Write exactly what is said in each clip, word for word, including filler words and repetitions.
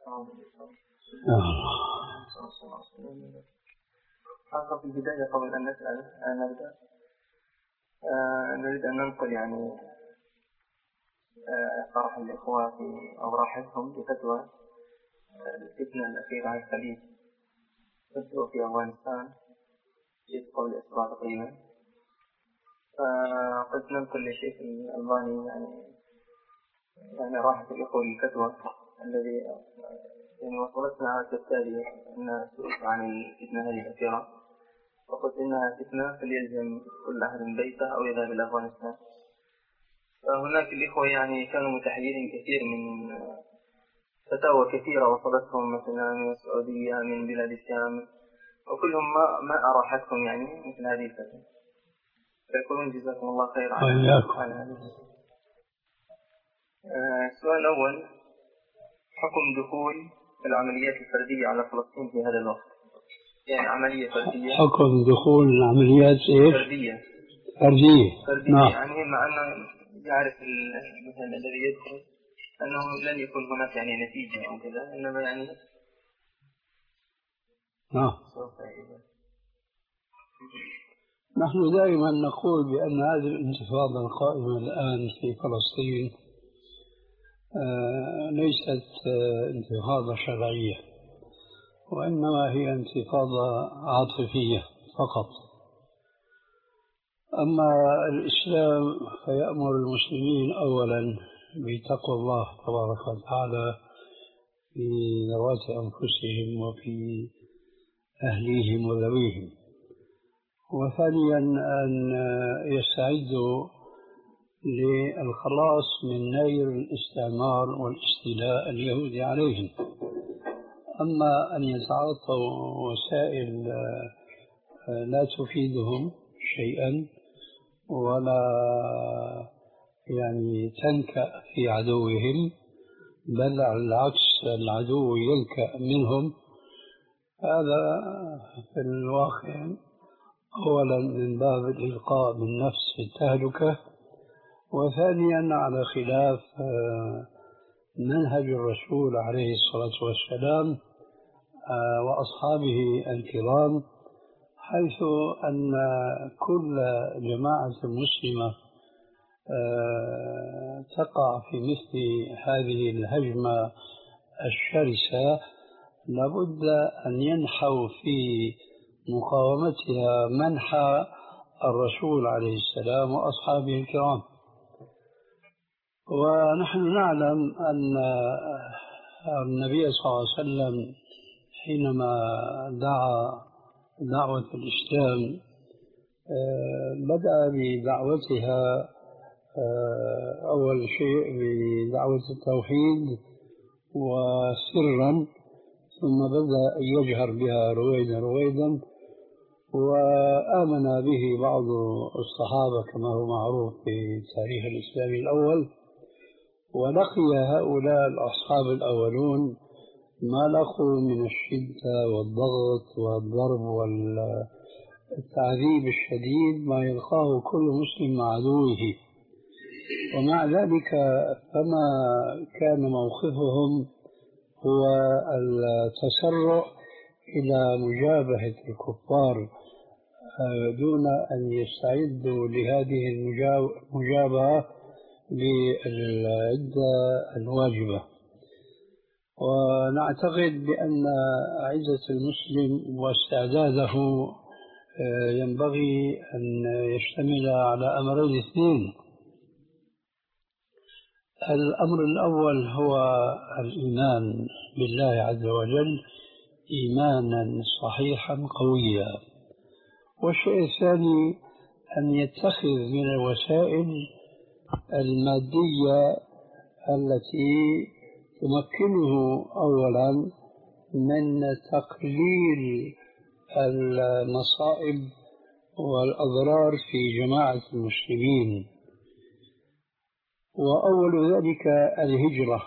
حقا في البداية قبل أن نسأل أن نبدأ آه نريد أن ننقل يعني آه طرح الإخوة في أو راحتهم بفتوى الفتنة الأخيرة على الخليج، فتوى في أفغانستان في قبل أسبوع تقريبا. فقد ننقل للشيخ الألباني يعني يعني راحة الإخوة للفتوى الذي يعني وصلتنا كالتالي أن سئلت عن الفتنة هذه الأخيرة وقلت إنها فتنة فليلزم كل أحد بيته أو يذهب إلى أفغانستان. فهناك الإخوة يعني كانوا متحيرين كثير من فتاوى كثيرة وصلتهم مثلا من السعودية من بلاد الشام، وكلهم ما ما أراحتهم يعني مثل هذه الفتنة. فيقولون جزاكم الله خير على هذه. السؤال الأول: حكم دخول العمليات الفردية على فلسطين في هذا الوقت، يعني عملية فردية. حكم دخول العمليات إيه؟ فردية. فردية. فردية. نعم. يعني مع أنه يعرف مثلا الذي يدخل أنه لن يكون هناك يعني نتيجة أو كذا، إنما يعني نعم. نحن دائما نقول بأن هذه الانتفاضة القائمة الآن في فلسطين آه ليست آه انتفاضة شرعية، وإنما هي انتفاضة عاطفية فقط. أما الإسلام فيأمر المسلمين أولا بتقوى الله تبارك وتعالى في ذوات أنفسهم وفي أهليهم وذويهم، وثانيا أن يستعدوا للخلاص من نير الاستعمار والاستيلاء اليهودي عليهم. أما أن يتعاطوا وسائل لا تفيدهم شيئا ولا يعني تنكأ في عدوهم، بل على العكس العدو ينكأ منهم، هذا في الواقع أولا من باب الإلقاء بالنفس في التهلكة، وثانيا على خلاف منهج الرسول عليه الصلاة والسلام وأصحابه الكرام، حيث أن كل جماعة مسلمة تقع في مثل هذه الهجمة الشرسة لابد أن ينحوا في مقاومتها منحى الرسول عليه السلام وأصحابه الكرام. ونحن نعلم أن النبي صلى الله عليه وسلم حينما دعا دعوة الإسلام بدأ بدعوتها أول شيء بدعوة التوحيد وسرا، ثم بدأ يجهر بها رويدا رويدا، وآمن به بعض الصحابة كما هو معروف في التاريخ الإسلامي الأول. ولقي هؤلاء الأصحاب الأولون ما لقوا من الشدة والضغط والضرب والتعذيب الشديد ما يلقاه كل مسلم مع عدوه، ومع ذلك فما كان موقفهم هو التسرع إلى مجابهة الكفار دون أن يستعدوا لهذه المجابهة بالعدة الواجبة. ونعتقد بأن عزة المسلم واستعداده ينبغي أن يشتمل على أمرين اثنين: الأمر الأول هو الإيمان بالله عز وجل إيمانا صحيحا قويا، والشيء الثاني أن يتخذ من الوسائل المادية التي تمكنه أولا من تقليل المصائب والأضرار في جماعة المسلمين، وأول ذلك الهجرة،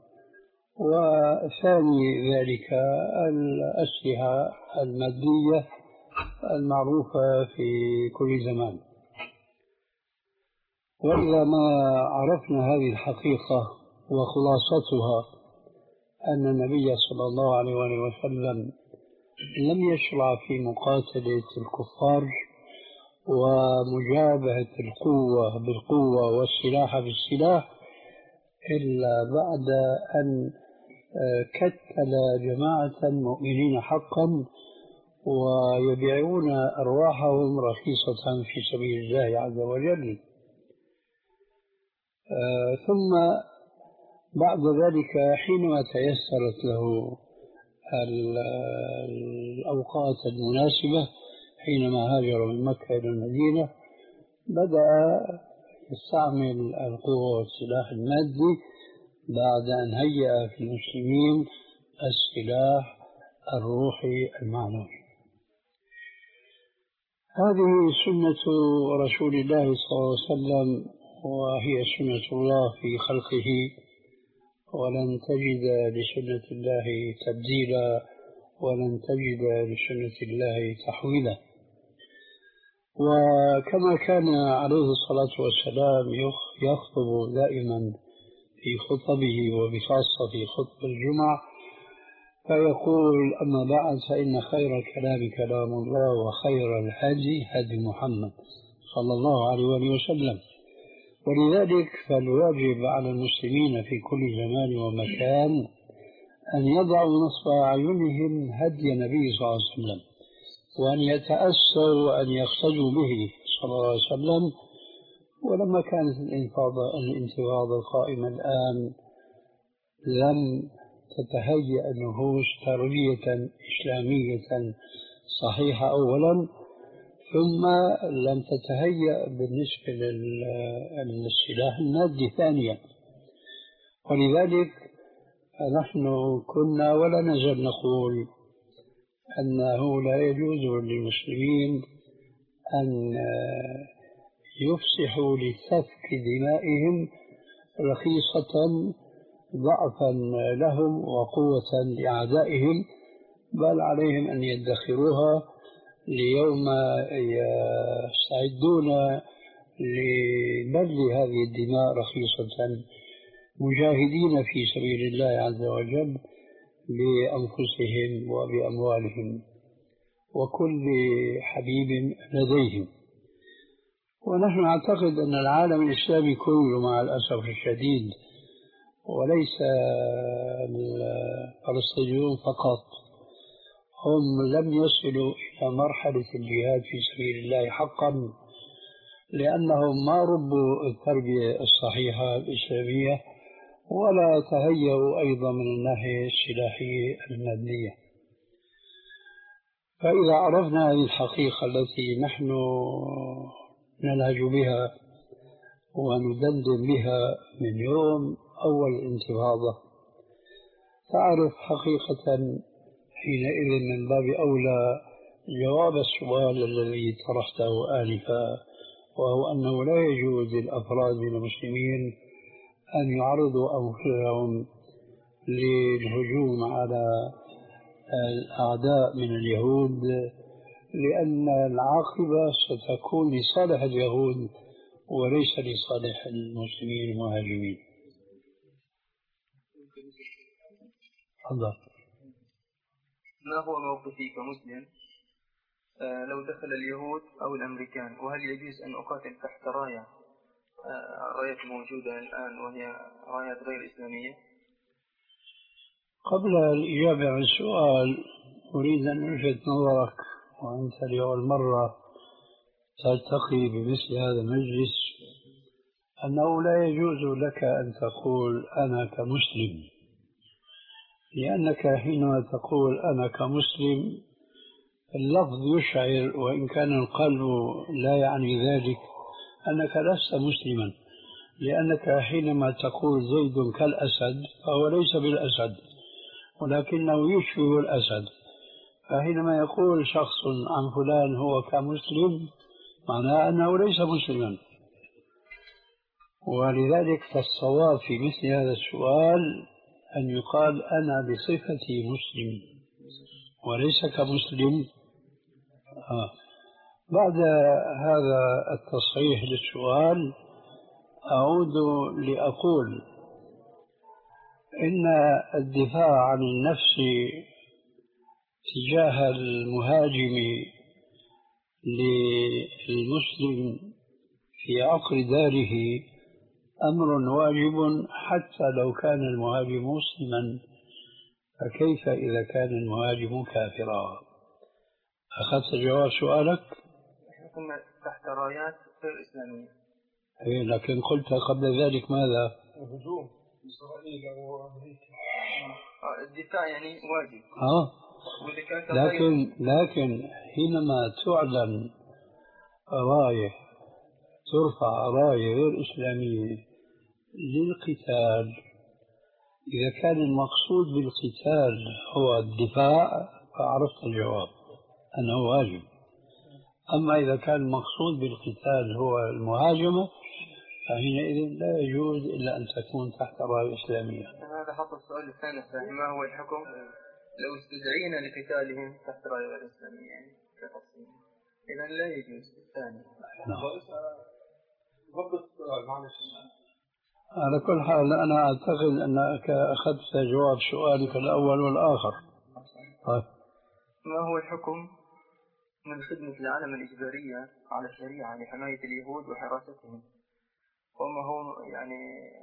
وثاني ذلك الأسلحة المادية المعروفة في كل زمان. وإذا ما عرفنا هذه الحقيقة وخلاصتها أن النبي صلى الله عليه وآله وسلم لم يشرع في مقاتلة الكفار ومجابهة القوة بالقوة والسلاح بالسلاح إلا بعد أن كتل جماعة مؤمنين حقا ويبيعون أرواحهم رخيصة في سبيل الله عز وجل. ثم بعد ذلك حينما تيسرت له الأوقات المناسبة حينما هاجر من مكة إلى المدينة بدأ يستعمل القوة والسلاح المادي بعد أن هيأ في المسلمين السلاح الروحي المعنوي. هذه سنة رسول الله صلى الله عليه وسلم وهي سنة الله في خلقه، ولن تجد لسنة الله تبديلا ولن تجد لسنة الله تحويلا. وكما كان عليه الصلاة والسلام يخطب دائما في خطبه وبخاصة في خطب الجمعة فيقول: أما بعد فإن خير الكلام كلام الله وخير الهدي هدي محمد صلى الله عليه وآله وسلم. ولذلك فالواجب على المسلمين في كل زمان ومكان أن يضعوا نصب أعينهم هدي النبي صلى الله عليه وسلم وأن يتأسوا وأن يقتدوا به صلى الله عليه وسلم. ولما كانت الانتفاضة القائمة الآن لم تتهيأ النفوس تربية إسلامية صحيحة أولا، ثم لم تتهيأ بالنسبة للسلاح المادي ثانيا. ولذلك نحن كنا ولا نزال نقول أنه لا يجوز للمسلمين أن يفسحوا لسفك دمائهم رخيصة ضعفا لهم وقوة لأعدائهم، بل عليهم أن يدخروها ليوم يستعدون لبذل هذه الدماء رخيصة مجاهدين في سبيل الله عز وجل بأنفسهم وبأموالهم وكل حبيب لديهم. ونحن نعتقد أن العالم الإسلامي كله مع الأسف الشديد وليس الفلسطينيون فقط هم لم يصلوا إلى مرحلة الجهاد في سبيل الله حقا، لأنهم ما ربوا التربية الصحيحة الإسلامية ولا تهيئوا أيضا من الناحية السلاحية المادية. فإذا عرفنا هذه الحقيقة التي نحن نلهج بها وندندن بها من يوم أول الانتفاضة، تعرف حقيقة حينئذ من باب أولى جواب السؤال الذي طرحته آنفا، وهو أنه لا يجوز للأفراد من المسلمين أن يعرضوا أنفسهم للهجوم على الأعداء من اليهود، لأن العاقبة ستكون لصالح اليهود وليس لصالح المسلمين المهاجمين. الله. ما هو موقفي كمسلم آه لو دخل اليهود أو الأمريكان، وهل يجوز أن أقاتل تحت راية آه راية موجودة الآن وهي رايات غير إسلامية؟ قبل الإجابة عن السؤال أريد أن ألفت نظرك، وأنت لأول مرة تلتقي بمثل هذا المجلس، أنه لا يجوز لك أن تقول أنا كمسلم، لأنك حينما تقول أنا كمسلم اللفظ يشعر وإن كان القلب لا يعني ذلك أنك لست مسلما، لأنك حينما تقول زيد كالأسد فهو ليس بالأسد ولكنه يشبه الأسد. فحينما يقول شخص عن فلان هو كمسلم معناه أنه ليس مسلما. ولذلك فالصواب في مثل هذا السؤال أن يقال أنا بصفتي مسلم وليس كمسلم. آه. بعد هذا التصحيح للسؤال أعود لأقول إن الدفاع عن النفس تجاه المهاجم للمسلم في عقر داره أمر واجب حتى لو كان المهاجم مسلما، فكيف إذا كان المهاجم كافرا؟ أخذت جواب سؤالك؟ احنا كنا تحت رايات غير إسلامية. إيه، لكن قلت قبل ذلك ماذا؟ الهجوم إسرائيل أو أمريكا. الدفاع يعني واجب. آه. لكن لكن حينما تعلن راية، ترفع راية غير إسلامية للقتال، إذا كان المقصود بالقتال هو الدفاع فعرفت الجواب أنه واجب. أما إذا كان المقصود بالقتال هو المهاجمة فحينئذ لا يجوز إلا أن تكون تحت راية إسلامية. هذا حط السؤال الثاني، ما هو الحكم لو استدعينا لقتالهم تحت راية غير إسلامية يعني كتفصيل؟ إذا لا يجوز الثاني. نعم. ضبط السؤال معلش. على كل حال أنا أعتقد أنك أخذت جواب سؤالك الأول والآخر. طيب. ما هو الحكم من خدمة العالم الإجبارية على الشريعة لحماية اليهود وحراستهم؟ وما هو يعني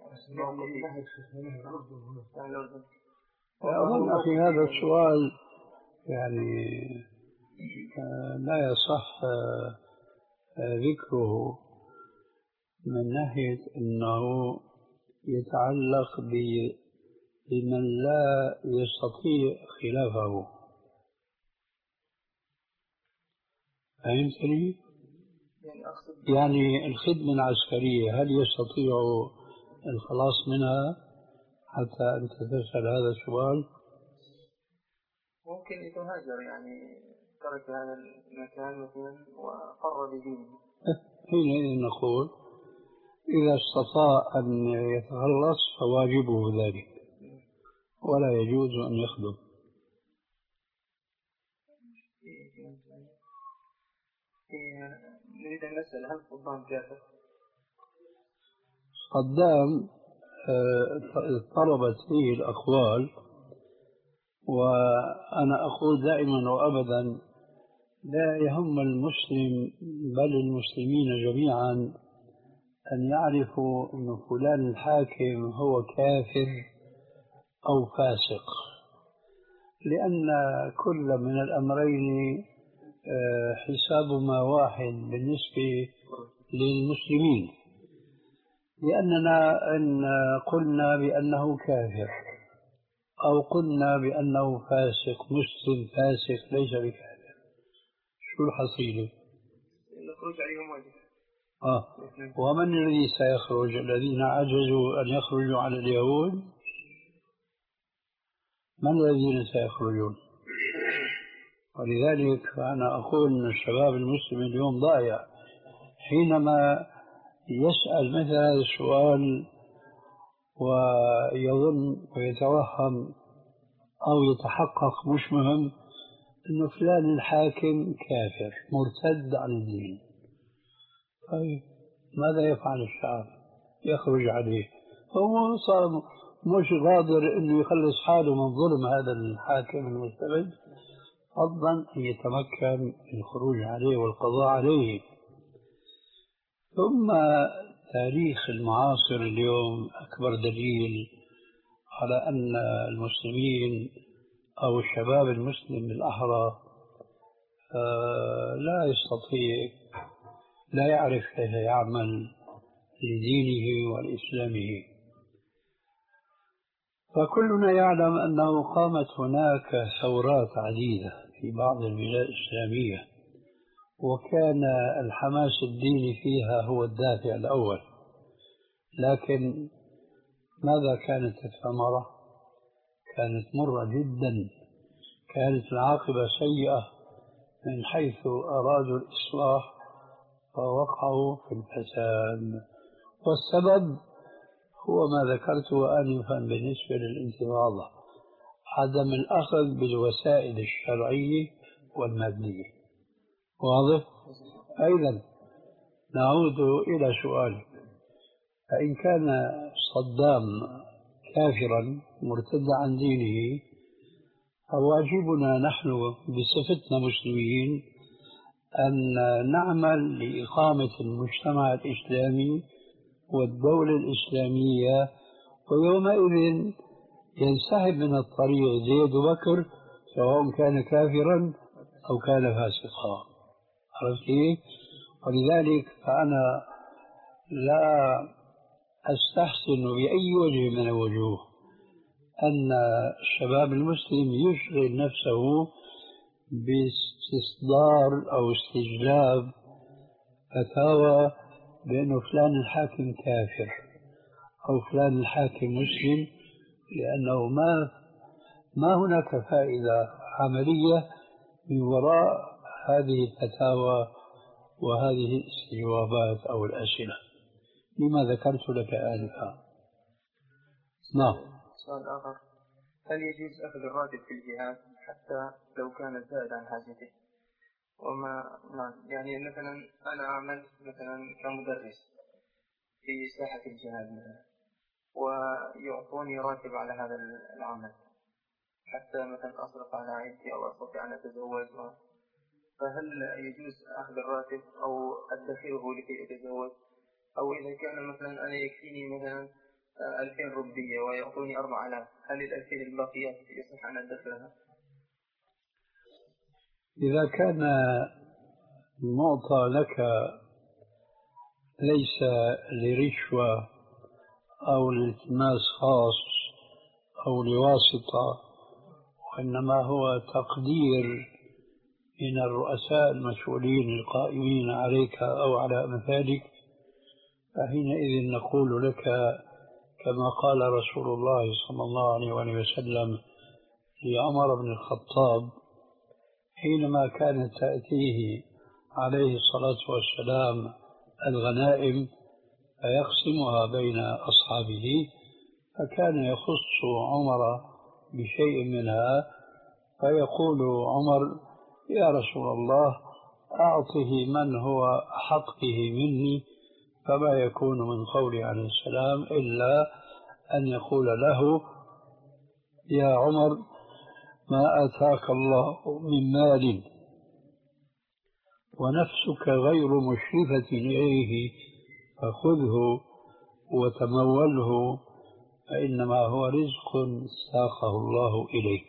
أظن أخي هذا السؤال يعني لا يصح ذكره من ناحية أنه يتعلق بمن لا يستطيع خلافه. فهمتني؟ يعني الخدمة العسكرية هل يستطيع الخلاص منها حتى أنت تسأل هذا السؤال؟ ممكن يتهاجر، يعني ترك هذا المكان مثلا وقر بدينه. حينئذ نقول إذا استطاع أن يتخلص فواجبه ذلك ولا يجوز أن يخدم. نريد أن نسأل هل صدام كافر؟ صدام اضطربت فيه الأقوال، وأنا أقول دائما وأبدا لا يهم المسلم بل المسلمين جميعا أن يعرفوا أن فلان الحاكم هو كافر أو فاسق، لأن كل من الأمرين حسابهما واحد بالنسبة للمسلمين، لأننا إن قلنا بأنه كافر أو قلنا بأنه فاسق، مسلم فاسق ليس بكافر، شو الحصيلة؟ الخروج عليهم واجب. آه. ومن الذي سيخرج؟ الذين عجزوا أن يخرجوا على اليهود؟ من الذين سيخرجون؟ ولذلك أنا أقول أن الشباب المسلم اليوم ضايع حينما يسأل مثل هذا السؤال ويظن ويتوهم أو يتحقق مش مهم أنه فلان الحاكم كافر مرتد عن الدين. طيب ماذا يفعل الشعب؟ يخرج عليه، هو صار مش قادر أنه يخلص حاله من ظلم هذا الحاكم المستبد، فضلا أن يتمكن من الخروج عليه والقضاء عليه. ثم تاريخ المعاصر اليوم أكبر دليل على أن المسلمين أو الشباب المسلم بالأحرى لا يستطيع، لا يعرف كيف يعمل لدينه ولإسلامه. فكلنا يعلم أنه قامت هناك ثورات عديدة في بعض البلاد الإسلامية، وكان الحماس الديني فيها هو الدافع الأول، لكن ماذا كانت الثمرة؟ كانت مرة جدا، كانت العاقبة سيئة من حيث أرادوا الإصلاح فوقعوا في الفساد، والسبب هو ما ذكرته آنفا بالنسبة للانتفاضة، عدم الأخذ بالوسائل الشرعية والمادية. واضح؟ أيضا نعود إلى سؤالك، فإن كان صدام كافرا مرتد عن دينه، فواجبنا نحن بصفتنا مسلمين أن نعمل لإقامة المجتمع الإسلامي والدولة الإسلامية، ويومئذ ينسحب من الطريق زيد بكر سواء كان كافرا أو كان فاسقا. عرفت كيف؟ ولذلك فأنا لا أستحسن بأي وجه من الوجوه أن الشباب المسلم يشغل نفسه باستصدار أو استجلاب فتاوى بأنه فلان الحاكم كافر أو فلان الحاكم مسلم، لأنه ما ما هناك فائدة عملية من وراء هذه الفتاوى وهذه الاستجوابات أو الأسئلة لما ذكرت لك آنفا. نعم. سؤال آخر: هل يجوز أخذ الراتب في الجهاد حتى لو كان زائد عن حاجته؟ وما نعم يعني مثلا أنا أعمل مثلا كمدرس في ساحة الجهاد مثلا، ويعطوني راتب على هذا العمل حتى مثلا أصرف على عائلتي أو أستطيع أن أتزوج، فهل يجوز أخذ الراتب أو أدخره لكي أتزوج؟ أو إذا كان مثلا أنا يكفيني مثلا ألفين ربية ويعطوني أربع آلاف، هل الألفين الباقيات يصح أن أدخرها؟ إذا كان المعطى لك ليس لرشوة أو لالتماس خاص أو لواسطة، وإنما هو تقدير من الرؤساء المسؤولين القائمين عليك أو على أمثالك، فحينئذ نقول لك كما قال رسول الله صلى الله عليه وسلم لعمر بن الخطاب حينما كانت تأتيه عليه الصلاة والسلام الغنائم فيقسمها بين أصحابه، فكان يخص عمر بشيء منها فيقول عمر: يا رسول الله أعطه من هو أحق به مني، فما يكون من قوله عليه السلام إلا أن يقول له: يا عمر ما آتاك الله من مال ونفسك غير مشرفة إليه فخذه وتموله فإنما هو رزق ساقه الله إليك.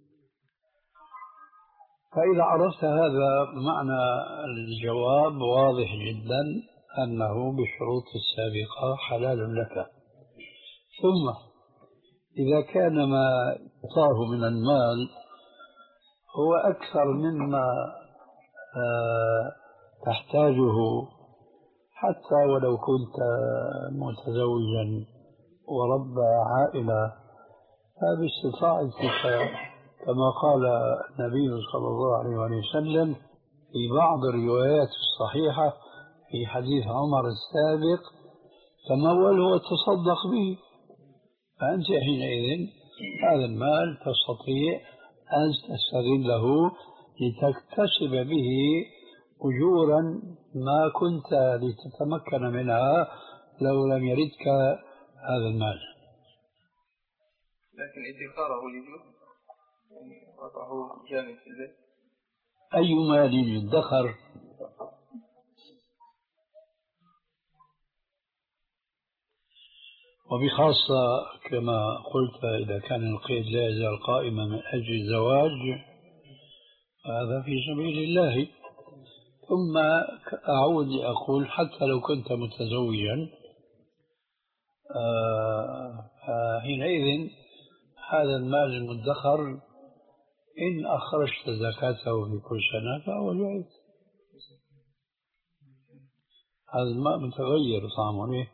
فإذا عرفت هذا معنى الجواب واضح جدا أنه بالشروط السابقة حلال لك. ثم إذا كان ما أعطاه من المال هو أكثر مما آه تحتاجه، حتى ولو كنت متزوجا ورب عائلة، فباستطاعتك كما قال النبي صلى الله عليه وسلم في بعض الروايات الصحيحة في حديث عمر السابق: تموله وتصدق به. فأنت حينئذ هذا المال تستطيع أن تستغله لتكتسب به أجورا ما كنت لتتمكن منها لو لم يردك هذا المال. لكن ادخاره يجوز، يعني وضعه جامد في البيت. أي مال يدخر؟ وبخاصة كما قلت إذا كان القيد لا يزال قائما من أجل الزواج هذا في سبيل الله. ثم أعود أقول حتى لو كنت متزوجا حينئذ هذا المال المدخر إن أخرجت زكاته في كل سنة فهو جائز. هذا الماء متغير طعمه ليه؟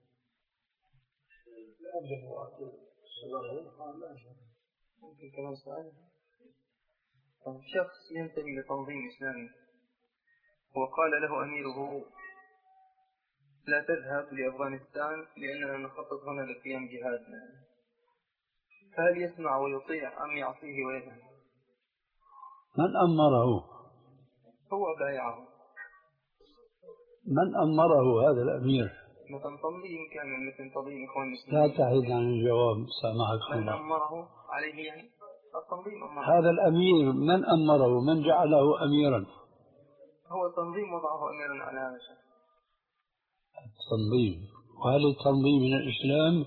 ممكن كمان سؤال. شخص ينتمي لتنظيم إسلامي وقال له أميره: لا تذهب لأفغانستان لأننا نخطط هنا لقيام جهادنا، فهل يسمع ويطيع أم يعصيه ويذهب؟ من أمره؟ هو بايعه. من أمره هذا الأمير؟ مثلا تنظيم كان مثل تنظيم إخوان لا تحيد عن الجواب سامحك من الله. أمره عليه يعني التنظيم أمره. هذا الأمير من أمره؟ من جعله أميرا؟ هو التنظيم وضعه أميرا على هذا الشيء. التنظيم. وهل التنظيم من الإسلام؟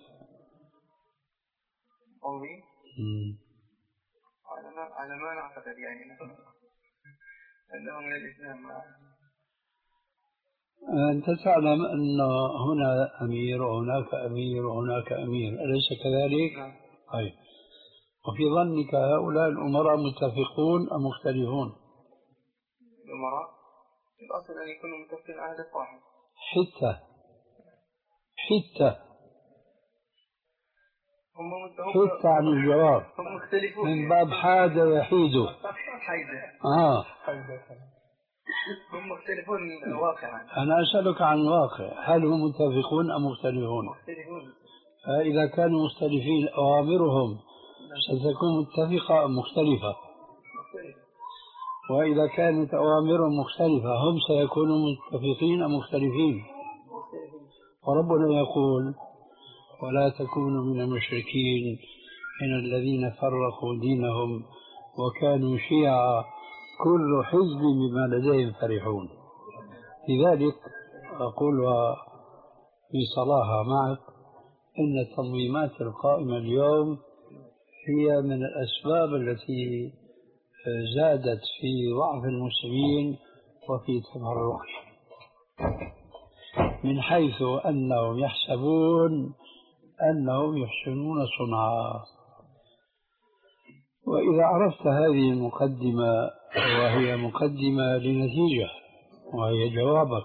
تنظيم؟ مم. على ما على ما نعتقد يعني أنه من الإسلام. أنت تعلم أن هنا أمير وهناك أمير وهناك أمير، أليس كذلك؟ نعم. طيب. وفي ظنك هؤلاء الأمراء متفقون أم مختلفون؟ الأمراء الأصل أن يكونوا متفقين على هدف واحد. حتى حتى هم حتى عن الجواب. هم مختلفون من باب حاد يحيد. حيدة. آه. هم مختلفون واقعا. أنا أسألك عن الواقع، هل هم متفقون أم مختلفون؟ مختلفون. فإذا كانوا مختلفين أوامرهم ستكون متفقة أم مختلفة؟ مختلفة. وإذا كانت أوامرهم مختلفة هم سيكونوا متفقين أم مختلفين؟ مختلفين. وربنا يقول: ولا تكونوا من المشركين من الذين فرقوا دينهم وكانوا شيعا كل حزب بما لديهم فرحون. لذلك أقول في صراحة معك إن التنظيمات القائمة اليوم هي من الأسباب التي زادت في ضعف المسلمين وفي تفرقهم، من حيث أنهم يحسبون أنهم يحسنون صنعا. وإذا عرفت هذه المقدمة، وهي مقدمة لنتيجة، وهي جوابك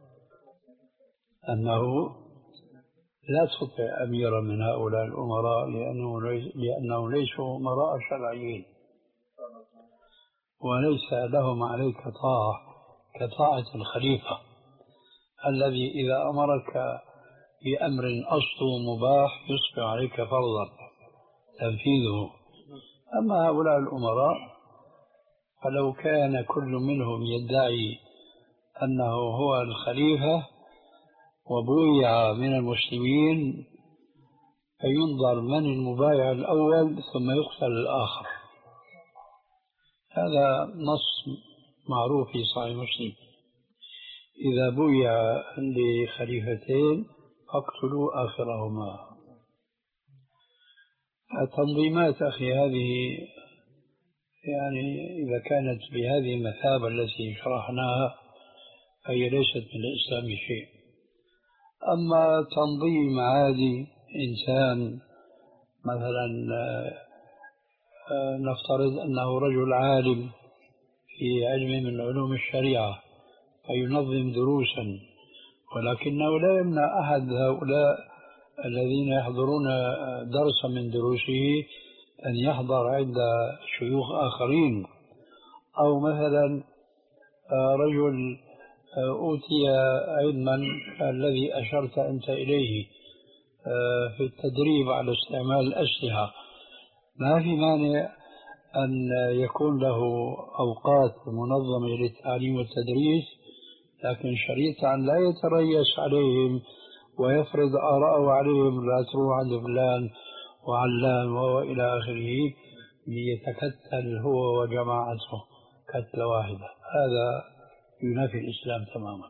أنه لا تطع أميرا من هؤلاء الأمراء لأنه ليس لأنهم ليسوا أمراء شرعيين وليس لهم عليك طاعة كطاعة الخليفة الذي إذا أمرك بأمر أصله مباح يصبح عليك فرضا تنفيذه. أما هؤلاء الأمراء فلو كان كل منهم يدعي أنه هو الخليفة وبويع من المسلمين فينظر من المبايع الأول ثم يقتل الآخر. هذا نص معروف في صحيح مسلم: إذا بويع لخليفتين فاقتلوا آخرهما. التنظيمات أخي هذه يعني إذا كانت بهذه المثابة التي شرحناها فهي ليست من الإسلام شيء. أما تنظيم عادي، إنسان مثلا نفترض أنه رجل عالم في علم من علوم الشريعة فينظم دروسا، ولكنه لا يمنع أحد هؤلاء الذين يحضرون درسا من دروسه أن يحضر عند شيوخ آخرين. أو مثلا رجل أوتي علما الذي أشرت أنت إليه في التدريب على استعمال الأسلحة، ما في مانع أن يكون له أوقات منظمة للتعليم والتدريس، لكن شريطة أن لا يتريس عليهم ويفرض آراءه عليهم: لا تروح عند فلان وعلان وإلى آخره، ليتكتل هو وجماعته كتلة واحدة. هذا ينافي الإسلام تماما.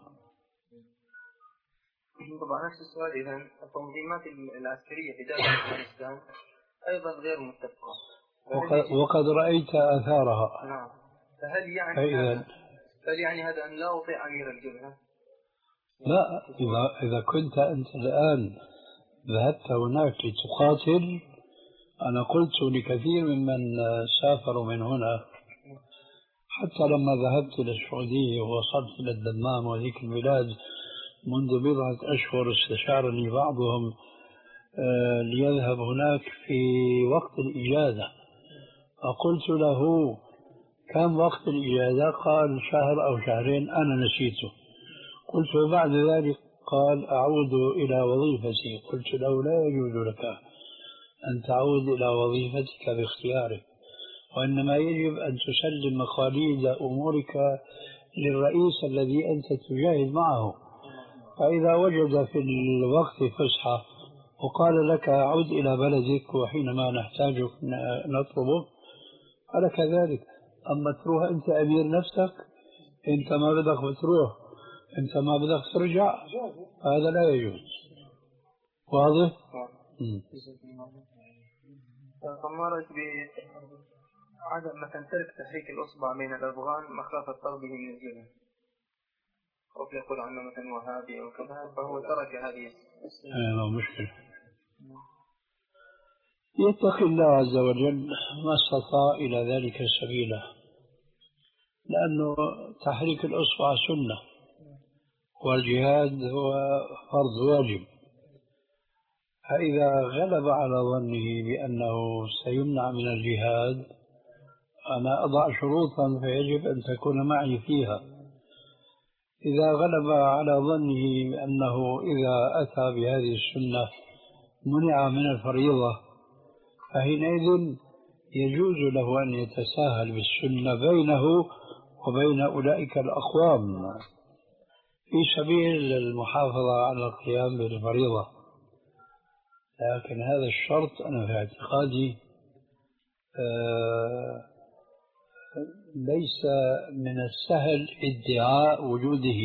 طبعا نفس السؤال، إذا التنظيمات العسكرية في داخل أفغانستان أيضا غير متفقة وقد, وقد رأيت آثارها. نعم. فهل يعني فإذا هذا هل يعني هذا أن لا أطيع أمير الجبهة؟ لا، إذا إذا كنت أنت الآن ذهبت هناك لتقاتل، أنا قلت لكثير ممن سافروا من هنا، حتى لما ذهبت إلى السعودية ووصلت إلى الدمام وذيك البلاد منذ بضعة أشهر، استشارني بعضهم ليذهب هناك في وقت الإجازة، فقلت له: كم وقت الإجازة؟ قال: شهر أو شهرين، أنا نسيته. قلت: وبعد ذلك؟ قال: أعود إلى وظيفتي. قلت له: لا يجوز لك أن تعود إلى وظيفتك باختيارك، وإنما يجب أن تسلم مقاليد أمورك للرئيس الذي أنت تجاهد معه. فإذا وجد في الوقت فسحة وقال لك عد إلى بلدك وحينما نحتاجك نطلبك فلك ذلك. أما تروح أنت أمير نفسك، أنت ما بدك بتروح، أنت ما بدك ترجع، هذا لا يجوز. واضح؟ طب ما رأيك بعدم مثلا ترك تحريك الأصبع بين الأذغان مخافة طرده من الجبل، أو يقول عنه مثلا وهابي أو كذا، فهو ترك هذه السنة. مشكلة. يتقي الله عز وجل ما استطاع إلى ذلك سبيلا، لأنه تحريك الأصبع سنة والجهاد هو فرض واجب. فإذا غلب على ظنه بأنه سيمنع من الجهاد أنا أضع شروطا فيجب أن تكون معي فيها. إذا غلب على ظنه بأنه إذا أتى بهذه السنة منع من الفريضة فحينئذ يجوز له أن يتساهل بالسنة بينه وبين أولئك الأقوام في سبيل المحافظة على القيام بالفريضة. لكن هذا الشرط أنا في اعتقادي آه ليس من السهل ادعاء وجوده،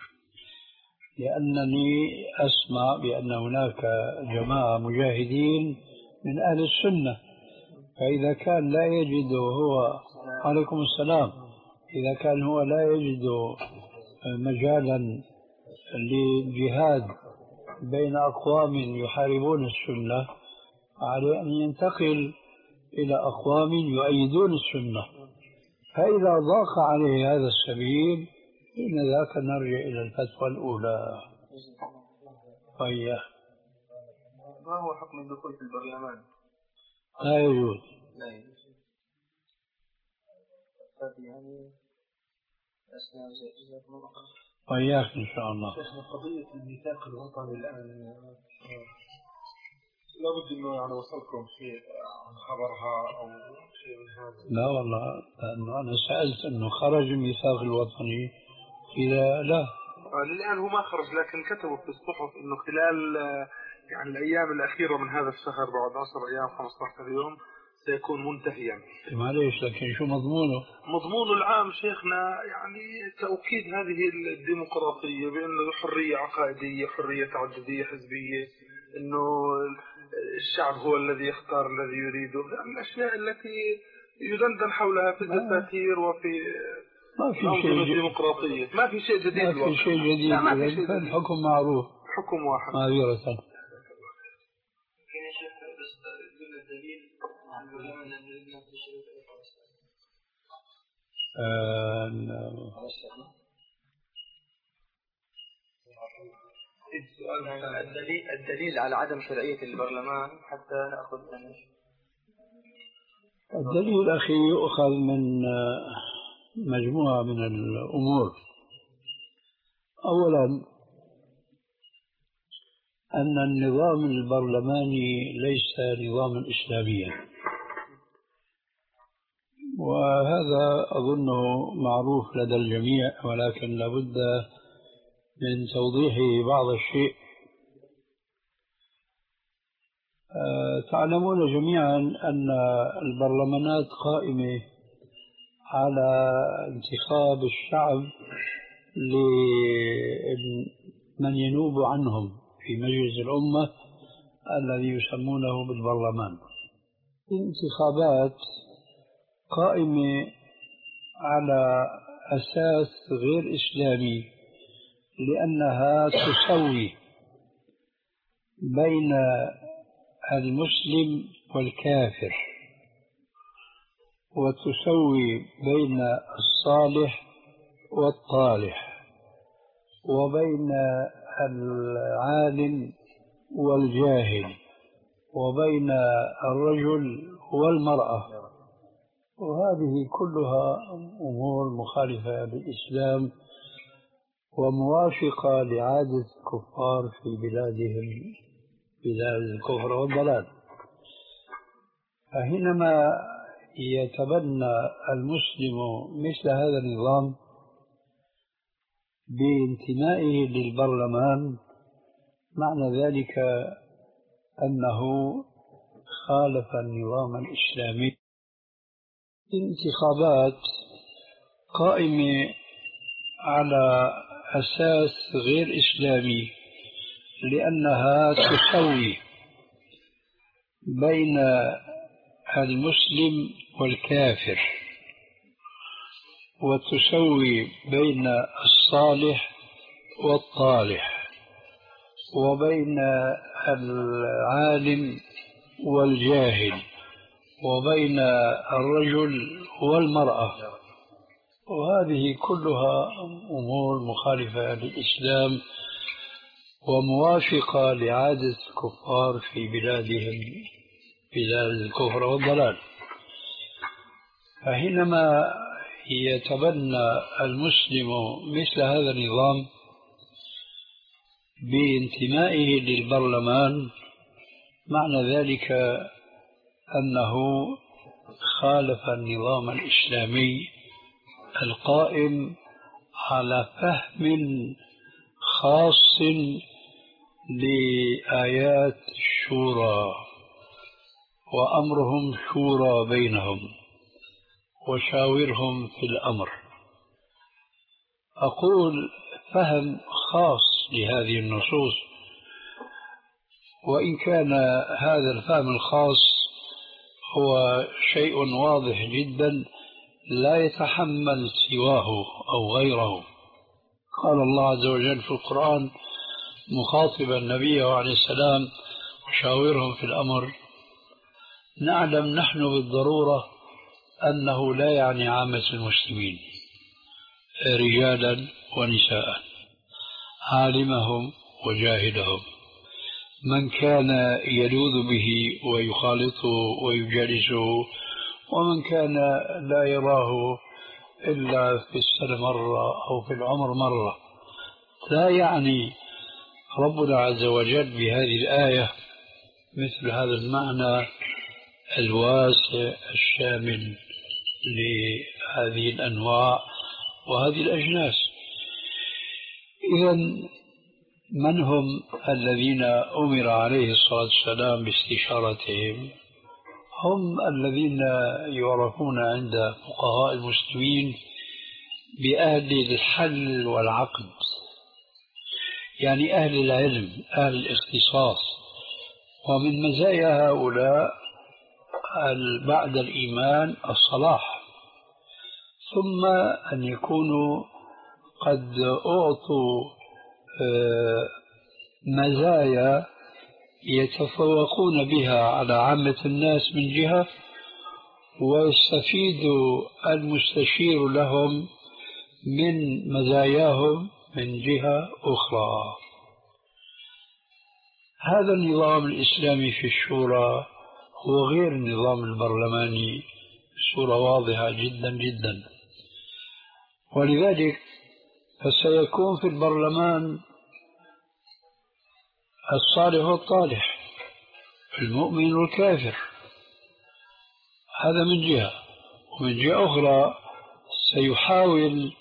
لأنني أسمع بأن هناك جماعة مجاهدين من أهل السنة، فإذا كان لا يجد هو عليكم السلام إذا كان هو لا يجد مجالا للجهاد بين أقوام يحاربون السنة عليه أن ينتقل إلى أقوام يؤيدون السنة، فإذا ضاق عليه هذا السبيل إن ذاك نرجع إلى الفتوى الأولى. طيب ما هو حكم الدخول في البرلمان؟ لا يجوز. لا يجوز. يعني أسمع جزاكم الله خير. وإياك إن شاء الله. شيخنا قضية الميثاق الوطني الآن لابد إنه يعني وصلكم شيء عن خبرها أو شيء من هذا؟ لا والله، لأنه أنا سألت إنه خرج الميثاق الوطني إذا لا الآن هو ما خرج، لكن كتبوا في الصحف إنه خلال يعني الأيام الأخيرة من هذا الشهر بعد عشر أيام خمسة عشر يوم سيكون منتهيا. معليش، لكن شو مضمونه؟ مضمونه العام شيخنا يعني تأكيد هذه الديمقراطية بأنه حرية عقائدية، حرية تعددية حزبية، إنه الشعب هو الذي يختار الذي يريده، الأشياء التي يدندن حولها في الدساتير وفي ما في شيء الديمقراطية. ما في شيء جديد. ما في شيء جديد. لا ما في شيء جديد. الحكم معروف، حكم واحد. معذرة. آه الدليل الدليل على عدم شرعية البرلمان حتى نأخذ منه. الدليل أخي يؤخذ من مجموعة من الأمور. أولا أن النظام البرلماني ليس نظاما إسلاميا، وهذا أظنه معروف لدى الجميع، ولكن لابد من توضيح بعض الشيء. تعلمون جميعا أن البرلمانات قائمة على انتخاب الشعب لمن ينوب عنهم في مجلس الأمة الذي يسمونه بالبرلمان. الانتخابات قائمة على أساس غير إسلامي، لأنها تسوي بين المسلم والكافر، وتسوي بين الصالح والطالح، وبين العالم والجاهل، وبين الرجل والمرأة، وهذه كلها أمور مخالفة للإسلام وموافقة لعادة الكفار في بلادهم، بلاد الكفر والضلال. فحينما يتبنى المسلم مثل هذا النظام بانتمائه للبرلمان معنى ذلك أنه خالف النظام الإسلامي. الانتخابات قائمة على أساس غير إسلامي، لأنها تسوي بين المسلم والكافر، وتسوي بين الصالح والطالح، وبين العالم والجاهل، وبين الرجل والمرأة. وهذه كلها أمور مخالفة للإسلام وموافقة لعادة الكفار في بلادهم، بلاد الكفر والضلال. فحينما يتبنى المسلم مثل هذا النظام بانتمائه للبرلمان معنى ذلك أنه خالف النظام الإسلامي القائم على فهم خاص لآيات الشورى، وأمرهم شورى بينهم وشاورهم في الأمر. أقول فهم خاص لهذه النصوص، وإن كان هذا الفهم الخاص هو شيء واضح جدا لا يتحمل سواه أو غيره. قال الله عز وجل في القرآن مخاطبا النبي عليه السلام وشاورهم في الأمر: نعلم نحن بالضرورة أنه لا يعني عامة المسلمين، رجالا ونساء، عالمهم وجاهلهم، من كان يلوذ به ويخالطه ويجالسه، ومن كان لا يراه إلا في السنة مرة أو في العمر مرة. لا يعني ربنا عز وجل بهذه الآية مثل هذا المعنى الواسع الشامل لهذه الأنواع وهذه الأجناس. إذن من هم الذين أمر عليه الصلاة والسلام باستشارتهم؟ هم الذين يعرفون عند فقهاء المسلمين بأهل الحل والعقد، يعني أهل العلم، أهل الاختصاص. ومن مزايا هؤلاء بعد الإيمان الصلاح، ثم أن يكونوا قد أعطوا مزايا يتفوقون بها على عامة الناس من جهة، ويستفيد المستشير لهم من مزاياهم من جهة أخرى. هذا النظام الإسلامي في الشورى هو غير النظام البرلماني بصورة واضحة جدا جدا، ولذلك فسيكون في البرلمان الصالح والطالح، المؤمن والكافر، هذا من جهة. ومن جهة أخرى سيحاول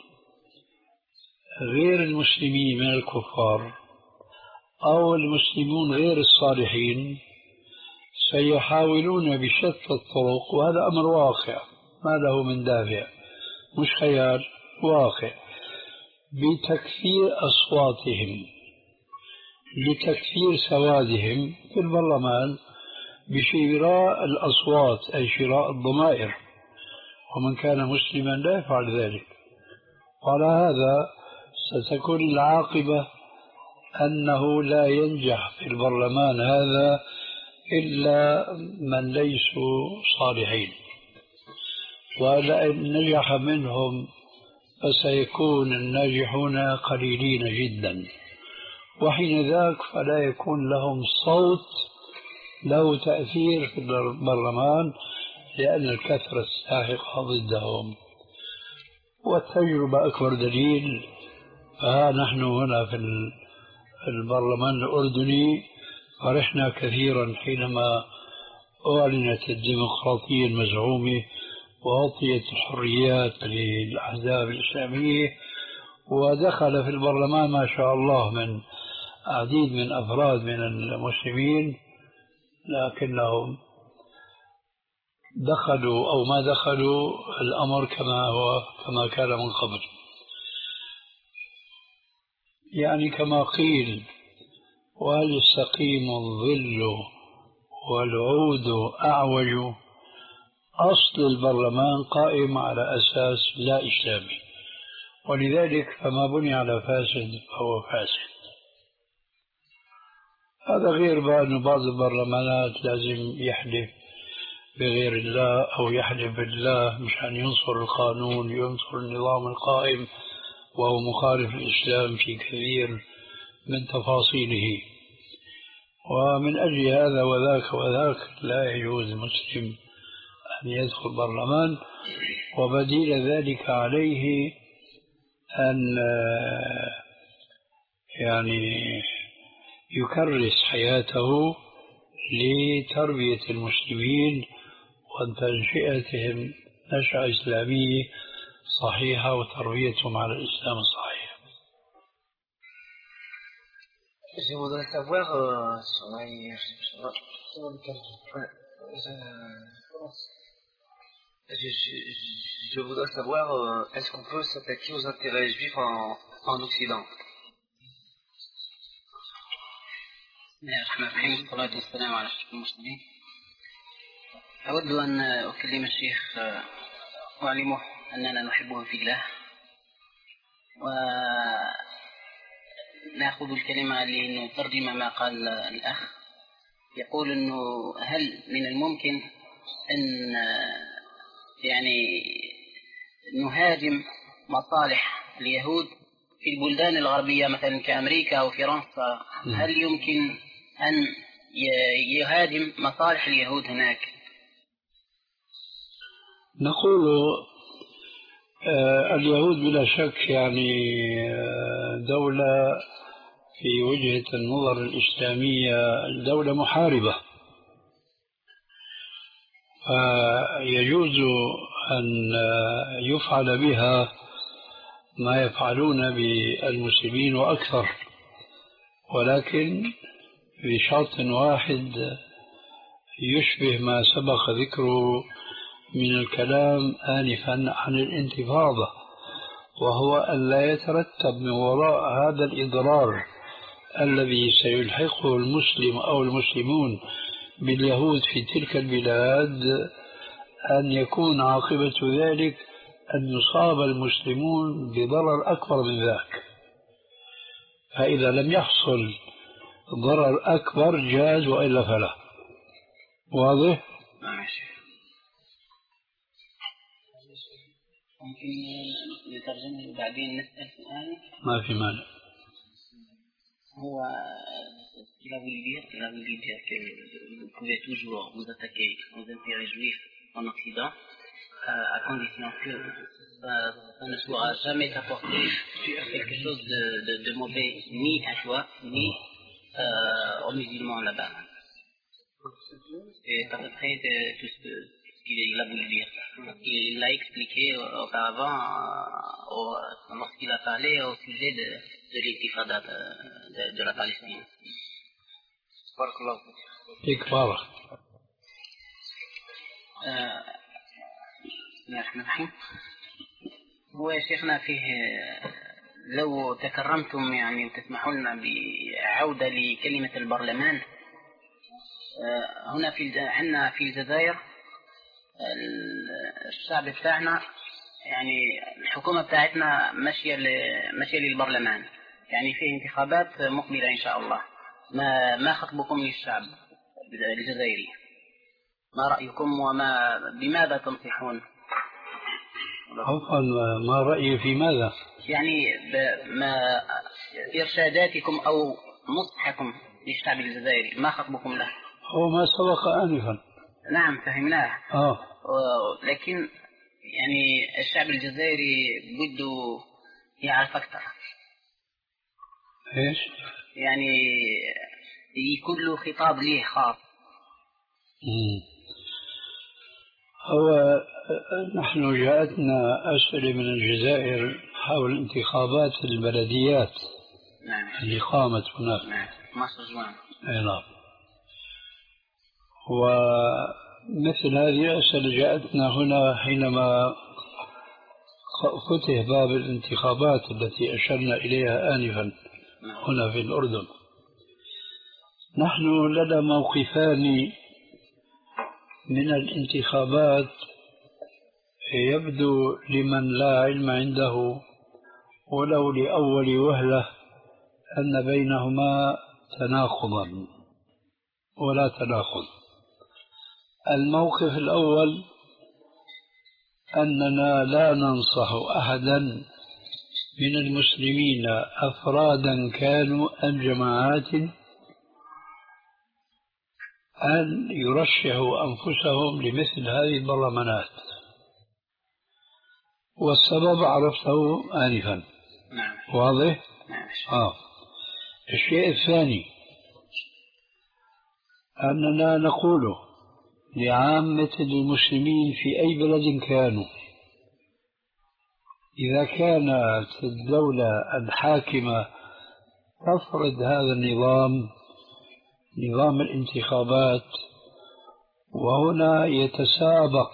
غير المسلمين من الكفار أو المسلمون غير الصالحين سيحاولون بشتى الطرق، وهذا أمر واقع ما له من دافع، مش خيال، واقع، بتكثير أصواتهم لتكثير سوادهم في البرلمان بشراء الأصوات، أي شراء الضمائر، ومن كان مسلما لا يفعل ذلك. وعلى هذا ستكون العاقبة أنه لا ينجح في البرلمان هذا إلا من ليسوا صالحين، ولئن نجح منهم فسيكون الناجحون قليلين جدا، وحين ذاك فلا يكون لهم صوت له تأثير في البرلمان، لأن الكثرة الساحقة ضدهم. والتجربة أكبر دليل، فها نحن هنا في البرلمان الأردني فرحنا كثيرا حينما أعلنت الديمقراطية المزعومة وأعطيت الحريات للأحزاب الإسلامية، ودخل في البرلمان ما شاء الله من عديد من أفراد من المسلمين، لكنهم دخلوا أو ما دخلوا الأمر كما هو كما كان من قبل. يعني كما قيل: وهل يستقيم الظل والعود أعوج. أصل البرلمان قائم على أساس لا إسلامي، ولذلك فما بني على فاسد فهو فاسد. هذا غير بأن بعض البرلمانات لازم يحلف بغير الله أو يحلف بالله مشان ينصر القانون، ينصر النظام القائم، وهو مخالف الإسلام في كثير من تفاصيله. ومن أجل هذا وذاك وذاك لا يجوز المسلم أن يدخل البرلمان، وبديل ذلك عليه أن يعني يكرس حياته لتربية المسلمين وتنشئتهم نشأة إسلامية صحيحة وتربيتهم على الإسلام الصحيح. Je voudrais savoir, euh, je, je, je voudrais savoir, euh, est-ce qu'on peut s'attaquer aux intérêts juifs en, en Occident? بسم الله الرحمن الرحيم، والصلاة والسلام على أشرف المرسلين. أود أن أكلم الشيخ وأعلمه أننا نحبه في الله، ونأخذ الكلمة لنترجم ما قال الأخ. يقول أنه هل من الممكن أن يعني نهاجم مصالح اليهود في البلدان الغربية مثلا كأمريكا أو فرنسا؟ هل يمكن أن يهاجم مصالح اليهود هناك؟ نقول آه اليهود بلا شك يعني دولة في وجهة النظر الإسلامية دولة محاربة، فيجوز أن يفعل بها ما يفعلون بالمسلمين وأكثر، ولكن بشرط واحد يشبه ما سبق ذكره من الكلام آنفا عن الانتفاضة، وهو أن لا يترتب من وراء هذا الإضرار الذي سيلحقه المسلم أو المسلمون باليهود في تلك البلاد أن يكون عاقبة ذلك أن يصاب المسلمون بضرر أكبر من ذاك. فإذا لم يحصل ضرر أكبر جاز، وإلا فلا. واضح؟ ماشي. ممكن نترجمه وبعدين نسأل سؤال؟ ما في مانع. هو il a voulu dire, il a voulu dire que vous pouvez toujours vous attaquer aux intérêts juifs en Occident, à condition que ça, ça ne soit jamais apporté quelque chose de, de, de mauvais ni à toi ni euh, aux musulmans là-bas. C'est à peu près de, tout ce, que, ce qu'il a voulu dire. Il l'a expliqué auparavant euh, lorsqu'il a parlé au sujet de, de l'intifada de, de, de la Palestine. إكبار. بسم الله الرحمن الرحيم. هو يا شيخنا فيه لو تكرمتم يعني وتسمحوا لنا بعودة لكلمة البرلمان. هنا في عندنا في الجزائر الشعب بتاعنا يعني الحكومة بتاعتنا ماشية ماشية للبرلمان، يعني فيه انتخابات مقبلة إن شاء الله. ما ما خطبكم للشعب الجزائري؟ ما رأيكم وما بماذا تنصحون؟ عفوا، ما رأيي في ماذا؟ يعني ما إرشاداتكم أو نصحكم للشعب الجزائري، ما خطبكم له؟ هو ما سبق آنفا. نعم فهمناه. آه. لكن يعني الشعب الجزائري بده يعرف أكثر. إيش؟ يعني يكون له خطاب ليه خاص. مم. هو نحن جاءتنا أسئلة من الجزائر حول انتخابات البلديات. نعم. اللي قامت هناك. نعم. مصر جوان. أي نعم. ومثل هذه الأسئلة جاءتنا هنا حينما فتح باب الانتخابات التي أشرنا إليها آنفا هنا في الأردن. نحن لنا موقفان من الانتخابات يبدو لمن لا علم عنده ولو لأول وهلة أن بينهما تناقضا ولا تناقض. الموقف الأول أننا لا ننصح أحدا من المسلمين أفرادا كانوا أم جماعات أن يرشحوا أنفسهم لمثل هذه البرلمانات، والسبب عرفته آنفا. نعم. واضح؟ نعم. آه. الشيء الثاني أننا نقول لعامة المسلمين في أي بلد كانوا إذا كانت الدولة الحاكمة تفرض هذا النظام، نظام الانتخابات، وهنا يتسابق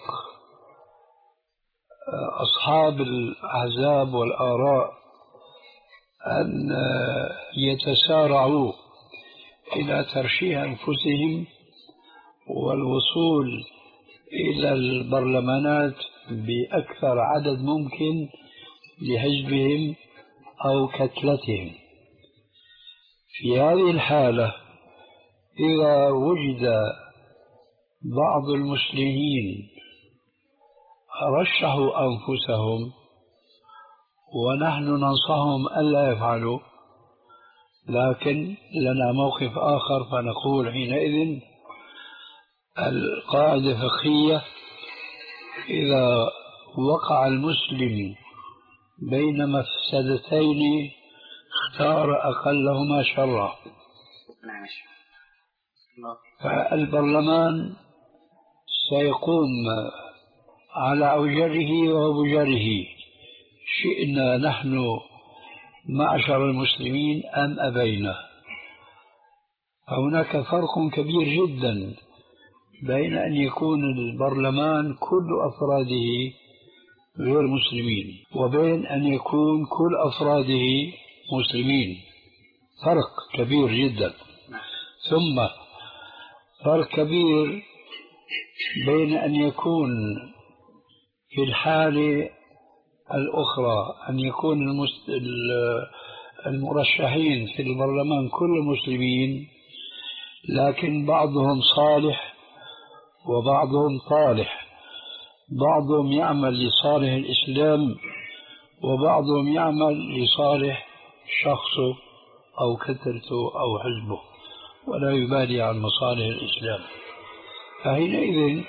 أصحاب الأحزاب والآراء أن يتسارعوا إلى ترشيح أنفسهم والوصول إلى البرلمانات بأكثر عدد ممكن لحزبهم أو كتلتهم. في هذه الحالة إذا وجد بعض المسلمين رشحوا أنفسهم ونحن ننصحهم ألا يفعلوا، لكن لنا موقف آخر فنقول حينئذ القاعدة الفقهية إذا وقع المسلم بين مفسدتين اختار أقلهما شرا. فالبرلمان سيقوم على أوجره وبجره شئنا نحن معشر المسلمين أم أبينا. هناك فرق كبير جدا بين أن يكون البرلمان كل أفراده غير مسلمين وبين أن يكون كل أفراده مسلمين. فرق كبير جدا. ثم فرق كبير بين أن يكون في الحالة الأخرى أن يكون المرشحين في البرلمان كل مسلمين لكن بعضهم صالح وبعضهم طالح، بعضهم يعمل لصالح الإسلام وبعضهم يعمل لصالح شخصه أو كتلته أو حزبه ولا يبالي عن مصالح الإسلام. فحينئذ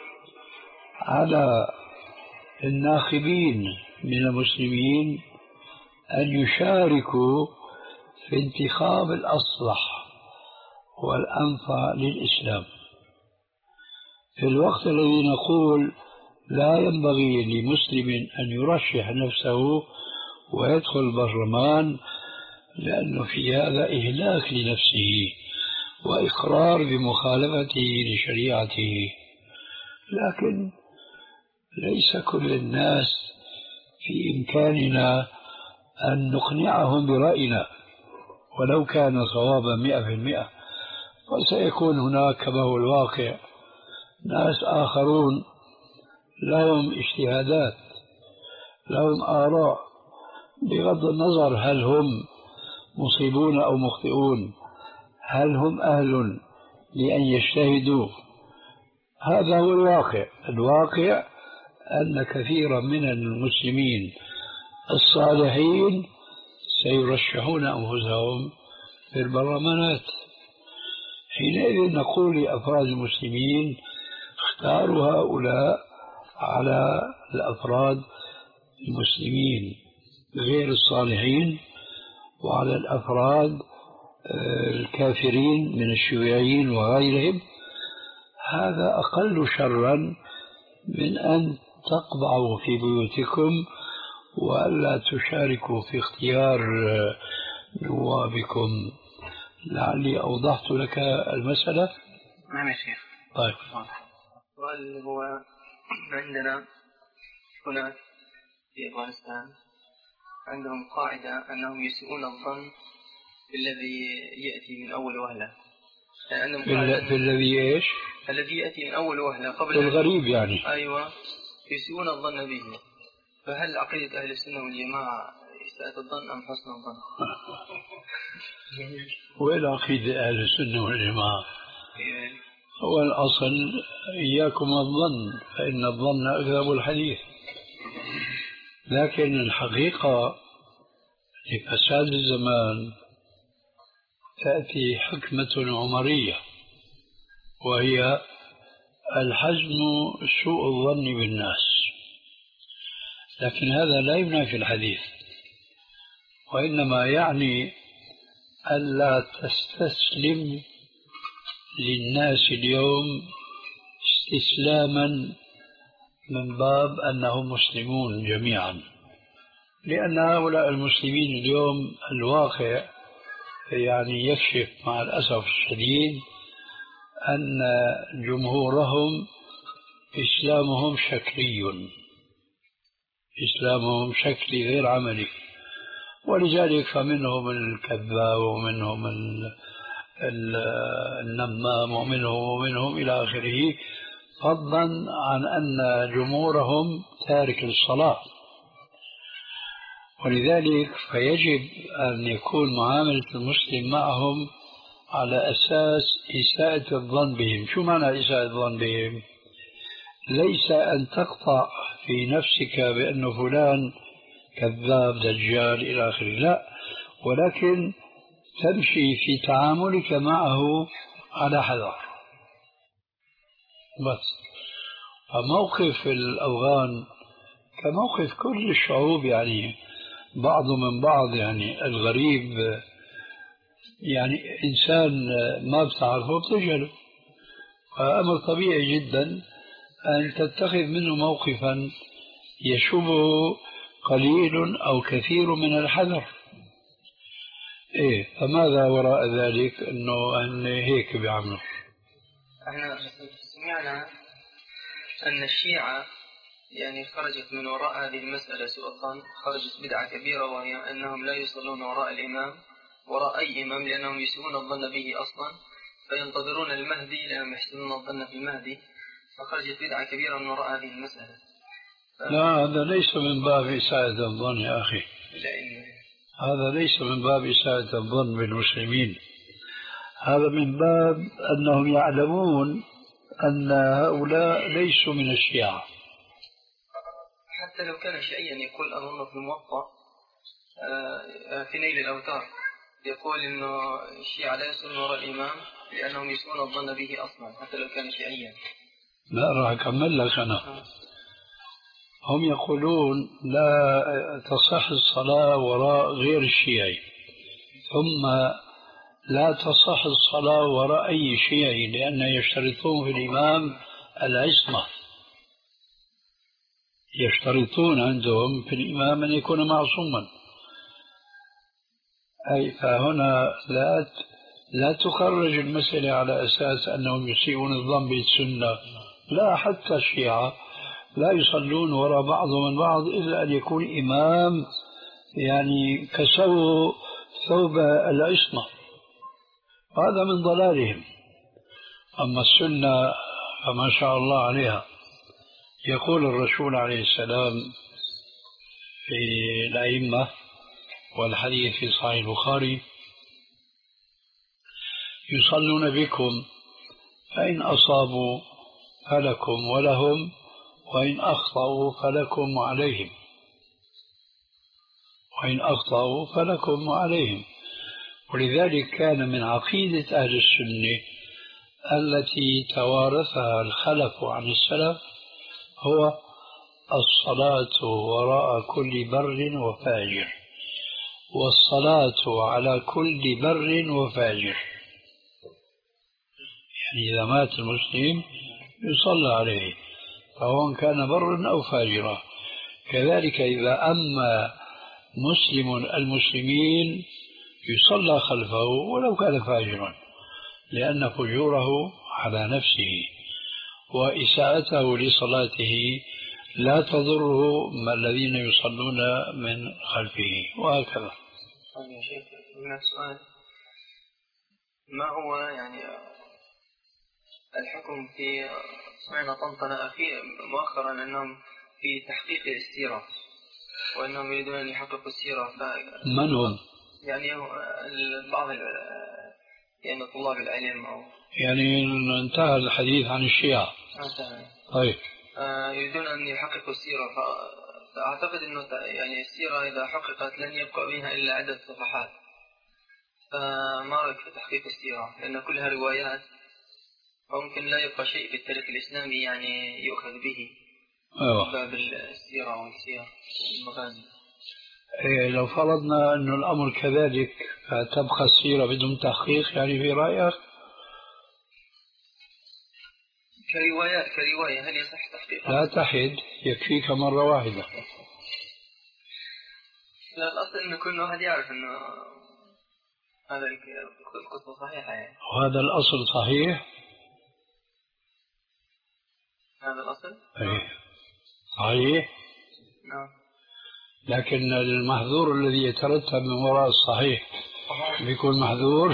على الناخبين من المسلمين أن يشاركوا في انتخاب الأصلح والأنفع للإسلام في الوقت الذي نقول لا ينبغي لمسلم أن يرشح نفسه ويدخل البرلمان، لأنه في هذا إهلاك لنفسه وإقرار بمخالفته لشريعته. لكن ليس كل الناس في إمكاننا أن نقنعهم برأينا ولو كان صوابا مئة في المئة، وسيكون هناك كما هو الواقع ناس آخرون لهم اجتهادات، لهم آراء، بغض النظر هل هم مصيبون أو مخطئون، هل هم أهل لأن يجتهدوا. هذا هو الواقع. الواقع أن كثيرا من المسلمين الصالحين سيرشحون أنفسهم في البرلمانات. حينئذ نقول لأفراد المسلمين اختاروا هؤلاء على الأفراد المسلمين غير الصالحين وعلى الأفراد الكافرين من الشيوعيين وغيرهم. هذا أقل شرا من أن تقبعوا في بيوتكم وألا تشاركوا في اختيار نوابكم. لعلي أوضحت لك المسألة. نعم يا شيخ. طيب. السؤال هو عندنا هنا في أفغانستان عندهم قاعدة أنهم يسيئون الظن بالذي يأتي من أول وهلة. يعني في الذي إيش؟ الذي يأتي من أول وهلة قبل الغريب يعني. أيوة، يسيئون الظن به. فهل عقيدة أهل السنة والجماعة إساءة الظن أم حسن الظن؟ وين عقيدة أهل السنة والجماعة؟ هو الأصل إياكم الظن فإن الظن أكذب الحديث. لكن الحقيقة لفساد الزمان تأتي حكمة عمرية، وهي الحزم سوء الظن بالناس. لكن هذا لا ينافي الحديث، وإنما يعني ألا تستسلم للناس اليوم استسلاما من باب أنهم مسلمون جميعا، لأن هؤلاء المسلمين اليوم الواقع يعني يكشف مع الأسف الشديد أن جمهورهم إسلامهم شكلي، إسلامهم شكلي غير عملي، ولذلك فمنهم الكذاب ومنهم النمام ومنهم ومنهم إلى آخره، فضلا عن أن جمهورهم تارك الصلاة. ولذلك فيجب أن يكون معاملة المسلم معهم على أساس إساءة الظن بهم. شو معنى إساءة الظن بهم؟ ليس أن تقطع في نفسك بأن فلان كذاب دجال إلى آخره، لا، ولكن تمشي في تعاملك معه على حذر بس. فموقف الأفغان كموقف كل الشعوب، يعني بعض من بعض. يعني الغريب يعني إنسان ما بتعرفه بتجهله، فأمر طبيعي جدا أن تتخذ منه موقفا يشبه قليل أو كثير من الحذر. إيه، فماذا وراء ذلك؟ إنه أن هيك بيعملوا. احنا سمعنا أن الشيعة يعني خرجت من وراء هذه المسألة سوء الظن، خرجت بدعة كبيرة، وهي أنهم لا يصلون وراء الإمام، وراء أي إمام، لأنهم يسيئون الظن به أصلا، فينتظرون المهدي لأنهم يحسنون الظن في المهدي. فخرجت بدعة كبيرة من وراء هذه المسألة. ف... لا، هذا ليس من باب إساءة الظن يا أخي. لا، هذا ليس من باب إساءة الظن بالمسلمين، هذا من باب أنهم يعلمون أن هؤلاء ليسوا من الشيعة. حتى لو كان شيئيا يقول أظن في الموطأ في نيل الأوتار يقول إنه الشيعة لا يسون وراء الإمام لأنهم يسون الظن به أصلا، حتى لو كان شيئيا. لا، راح أكمل لك أنا. هم يقولون لا تصح الصلاة وراء غير الشيعي، ثم لا تصح الصلاة وراء أي شيعي، لأن يشترطون في الإمام العصمة، يشترطون عندهم في الإمام أن يكون معصوما. أي فهنا لا لا تخرج المسألة على أساس أنهم يسيئون الظن بالسنة، لا، حتى الشيعة لا يصلون وراء بعضهم من بعض إلا أن يكون إمام يعني كسوه ثوب العصمة، هذا من ضلالهم. أما السنة فما شاء الله عليها. يقول الرسول عليه السلام في الأئمة، والحديث في صحيح البخاري: يصلون بكم فإن أصابوا فلكم ولهم، وإن أخطأوا فلكم وعليهم، وإن أخطأوا فلكم وعليهم. ولذلك كان من عقيدة أهل السنة التي توارثها الخلف عن السلف هو الصلاة وراء كل بر وفاجر، والصلاة على كل بر وفاجر. يعني إذا مات المسلم يصلى عليه، سواء كان برا أو فاجرا. كذلك إذا أما مسلم المسلمين يصلى خلفه ولو كان فاجرا، لأن فجوره على نفسه وإساءته لصلاته لا تضره ما الذين يصلون من خلفه، وهكذا. طيب يا شيخ، هناك سؤال: ما هو يعني الحكم في سمعنا طنطنة في مؤخرا أنهم في تحقيق السيرة وأنهم يريدون أن يحققوا السيرة؟ من هم؟ يعني بعض يعني طلاب العلم أو يعني انتهى الحديث عن الشيعة. طيب آه يريدون أن يحققوا السيرة، فأعتقد أنه يعني السيرة إذا حققت لن يبقى منها إلا عدد صفحات، فما رأيك في تحقيق السيرة؟ لأن كلها روايات وممكن لا يبقى شيء في التاريخ الإسلامي يعني يؤخذ به. أيوة. باب السيرة والسيرة والمغازي. إيه لو فرضنا أن الأمر كذلك فتبقى السيرة بدون تحقيق، يعني في رأيك؟ كرواية كرواية هل يصح تحقيقها؟ لا تحد، يكفيك مرة واحدة. لا، الأصل أن كل واحد يعرف أنه هذا القصة صحيحة يعني. وهذا الأصل صحيح؟ هذا الأصل؟ أيه صحيح. نعم. لكن المحظور الذي يترتب من وراء الصحيح بيكون محظور.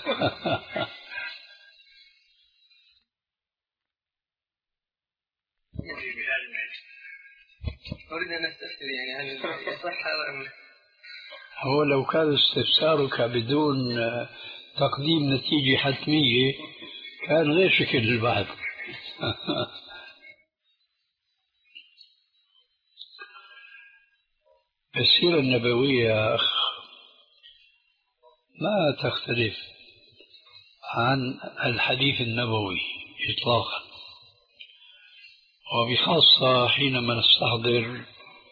أريد أن أستفسر يعني هل يصح هذا؟ هو لو كان استفسارك بدون تقديم نتيجة حتمية كان غير شكل البحث. السيرة النبوية يا أخ ما تختلف عن الحديث النبوي إطلاقا، وبخاصة حينما نستحضر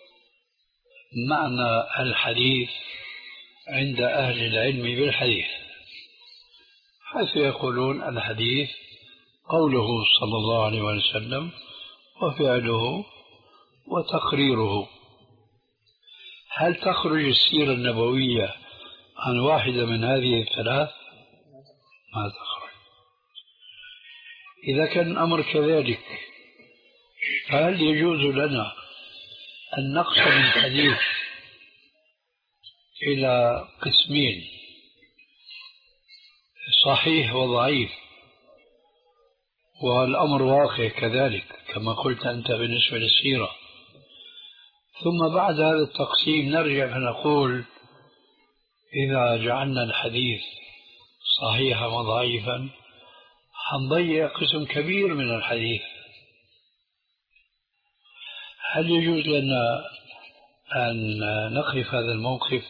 معنى الحديث عند أهل العلم بالحديث، حيث يقولون الحديث قوله صلى الله عليه وسلم وفعله وتقريره. هل تخرج السيرة النبوية عن واحدة من هذه الثلاث؟ ما تخرج. إذا كان الأمر كذلك فهل يجوز لنا أن نقسم الحديث إلى قسمين، صحيح وضعيف، والأمر واقع كذلك كما قلت أنت بالنسبة للسيرة، ثم بعد هذا التقسيم نرجع فنقول إذا جعلنا الحديث صحيحا وضعيفا حنضيع قسم كبير من الحديث؟ هل يجوز لنا أن نقف هذا الموقف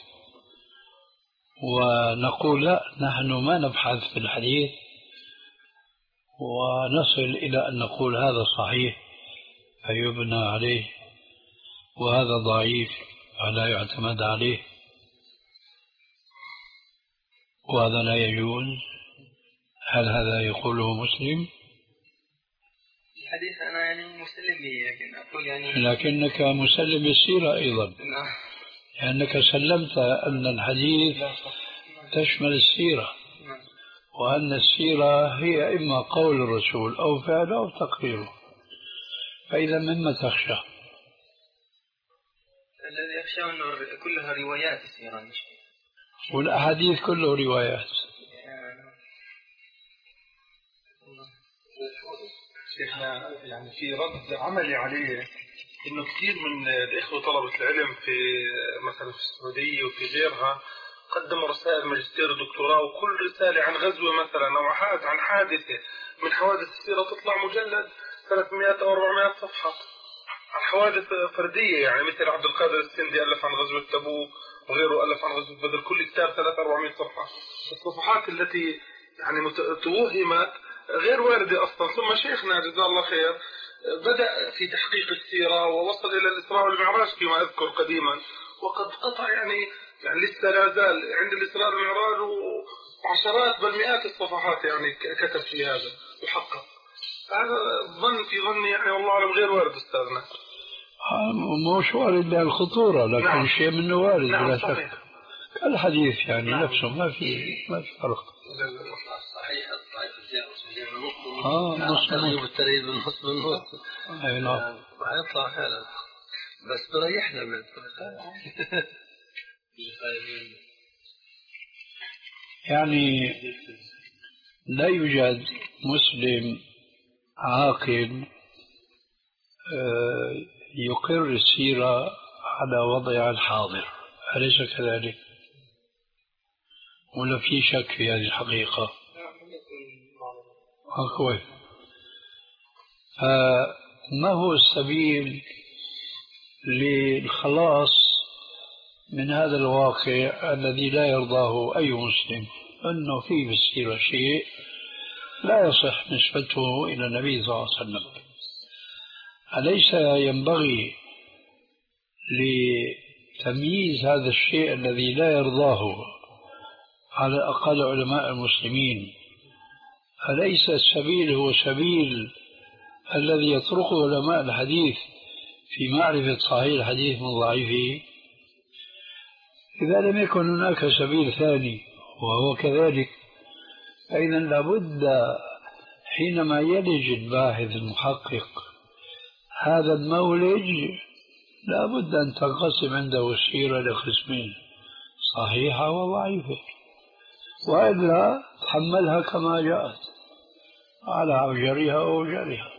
ونقول لا، نحن ما نبحث في الحديث ونصل إلى أن نقول هذا صحيح فيبنى عليه وهذا ضعيف فلا يعتمد عليه، وهذا لا يجوز؟ هل هذا يقوله مسلم؟ الحديث أنا يعني مسلم به، لكن أقول يعني لكنك مسلم بالسيرة أيضا. نعم. لأنك سلمت أن الحديث تشمل السيرة، وأن السيرة هي إما قول الرسول أو فعله أو تقريره، فإذا مما تخشى؟ الذي يخشى أنه كلها روايات السيرة، والأحاديث كله روايات. شيخنا يعني في رد عملي عليه انه كثير من الاخوه طلبه العلم في مثلا في السعوديه وفي غيرها قدموا رسائل ماجستير ودكتوراه، وكل رساله عن غزوه مثلا او عن حادثه من حوادث السيره تطلع مجلد ثلاثمئة او أربعمئة صفحه عن حوادث فرديه، يعني مثل عبد القادر السندي الف عن غزوه تبوك وغيره الف عن غزوه بدر، كل كتاب ثلاثمئة أربعمئة صفحه. الصفحات التي يعني توهمت غير واردة أصلا. ثم شيخنا جزاه الله خير بدأ في تحقيق السيرة ووصل إلى الإسراء والمعراج فيما أذكر قديما، وقد قطع يعني يعني لسه لا زال عند الإسراء والمعراج وعشرات بل مئات الصفحات يعني كتب في هذا وحقق. هذا ظن في ظني يعني والله أعلم غير وارد أستاذنا. مش وارد بهالخطورة، لكن نعم. شيء منه وارد نعم بلا شك. الحديث يعني نعم. نفسه ما في ما في فرق. صحيح صحيح النص اه نص تغيب الترهيب النص بالنص. اي نعم. حيطلع فعلا بس بريحنا من يعني لا يوجد مسلم عاقل يقر السيرة على وضعها الحاضر، أليس كذلك؟ ولا في شك في هذه الحقيقة؟ كويس. فما هو السبيل للخلاص من هذا الواقع الذي لا يرضاه أي مسلم، أنه في بالسيرة شيء لا يصح نسبته إلى النبي صلى الله عليه وسلم؟ أليس ينبغي لتمييز هذا الشيء الذي لا يرضاه على الأقل علماء المسلمين، أليس السبيل هو سبيل الذي يطرقه علماء الحديث في معرفة صحيح الحديث من ضعيفه؟ إذا لم يكن هناك سبيل ثاني وهو كذلك، فإذا لابد حينما يلج الباحث المحقق هذا المولج لابد أن تنقسم عنده السيرة لقسمين، صحيحة وضعيفة، وإلا تحملها كما جاءت على عجرها ووجرها.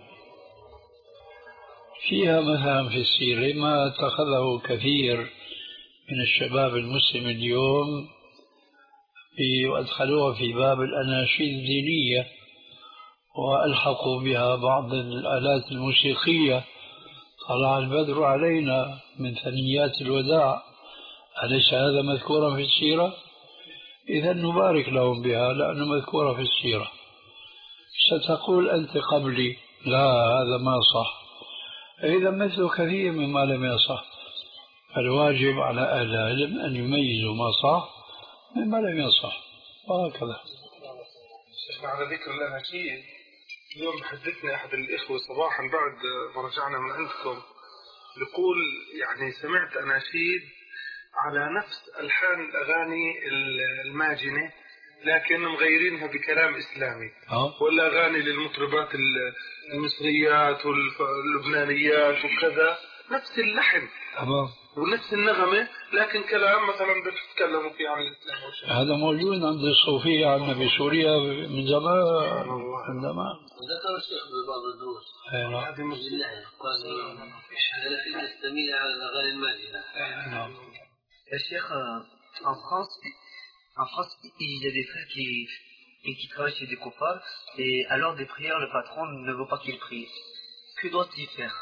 فيها مثلا في السيرة ما اتخذه كثير من الشباب المسلم اليوم وأدخلوها في باب الأناشيد الدينية وألحقوا بها بعض الآلات الموسيقية، طلع البدر علينا من ثنيات الوداع، أليس هذا مذكورا في السيرة؟ إذا نبارك لهم بها لأنه مذكورة في السيرة. ستقول أنت قبلي لا هذا ما صح، إذا مثل كثير مما لم يصح، فالواجب على أهل العلم أن يميزوا ما صح مما لم يصح، وهكذا. شيخنا على ذكر الأناشيد، اليوم حدثني أحد الإخوة صباحا بعد ما رجعنا من عندكم، يقول يعني سمعت أناشيد على نفس ألحان الأغاني الماجنة لكن مغيرينها بكلام إسلامي، ولا أغاني للمطربات المصريات واللبنانيات وكذا، نفس اللحن ونفس النغمة لكن كلام مثلا بتتكلموا فيه عن الإسلام والشيء. هذا موجود عند الصوفية عندنا بسوريا من زمان من زمان. ذكر الشيخ ببعض الدروس هذه مش اللحن، قال الأغاني الإسلامية على الأغاني الماجنة. يا شيخ en France, en France, il y a des frères qui, qui travaillent chez des copains et à l'heure des prières, le patron ne veut pas qu'ils prient. Que doit-il faire?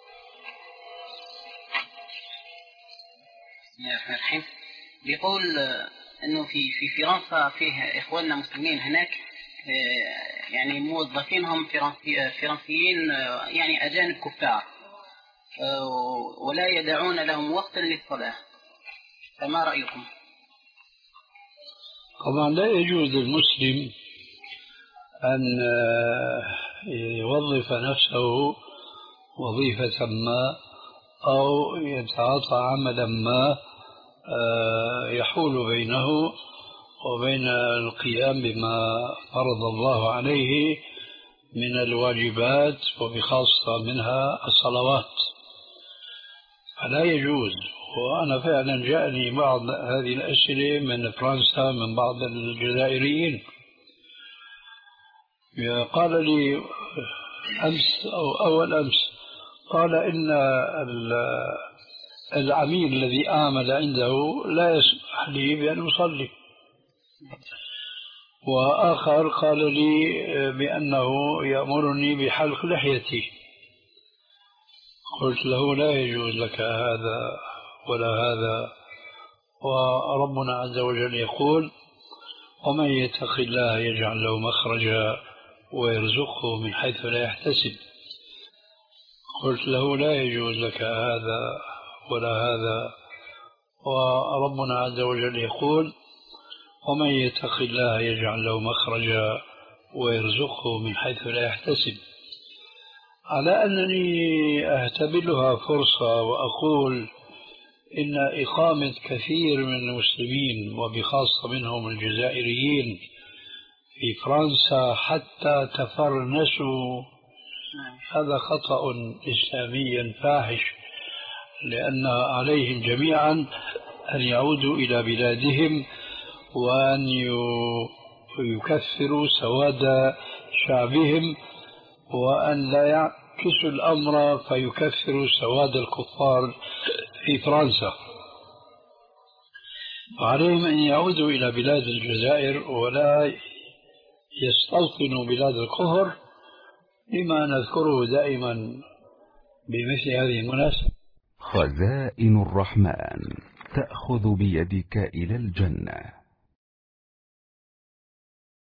بسم الله الرحمن الرحيم. بيقول انه في في فرنسا فيه اخواننا مسلمين هناك يعني موظفينهم فرنسي فرنسيين يعني اجانب كفار ولا يدعون لهم وقتا للصلاة، فما رأيكم؟ طبعا لا يجوز للمسلم أن يوظف نفسه وظيفة ما أو يتعاطى عملا ما يحول بينه وبين القيام بما فرض الله عليه من الواجبات وبخاصة منها الصلوات، فلا يجوز. وأنا فعلا جاءني بعض هذه الأسئلة من فرنسا من بعض الجزائريين، قال لي أمس أو أول أمس، قال إن العميل الذي أعمل عنده لا يسمح لي بأن أصلي، وآخر قال لي بأنه يأمرني بحلق لحيتي. قلت له لا يجوز لك هذا ولا هذا، وربنا عز وجل يقول ومن يتق الله يجعل له مخرجا ويرزقه من حيث لا يحتسب. قلت له لا يجوز لك هذا ولا هذا، وربنا عز وجل يقول ومن يتق الله يجعل له مخرجا ويرزقه من حيث لا يحتسب. على أنني أعتبرها فرصة وأقول إن إقامة كثير من المسلمين وبخاصة منهم الجزائريين في فرنسا حتى تفرنسوا هذا خطأ إسلامي فاحش، لأن عليهم جميعا أن يعودوا إلى بلادهم وأن يكثروا سواد شعبهم، وأن لا يعكسوا الأمر فيكثروا سواد الكفار في فرنسا. وعليهم أن يعودوا إلى بلاد الجزائر ولا يستوطنوا بلاد الكفر، لما نذكره دائما بمثل هذه المناسبة. خزائن الرحمن تأخذ بيدك إلى الجنة.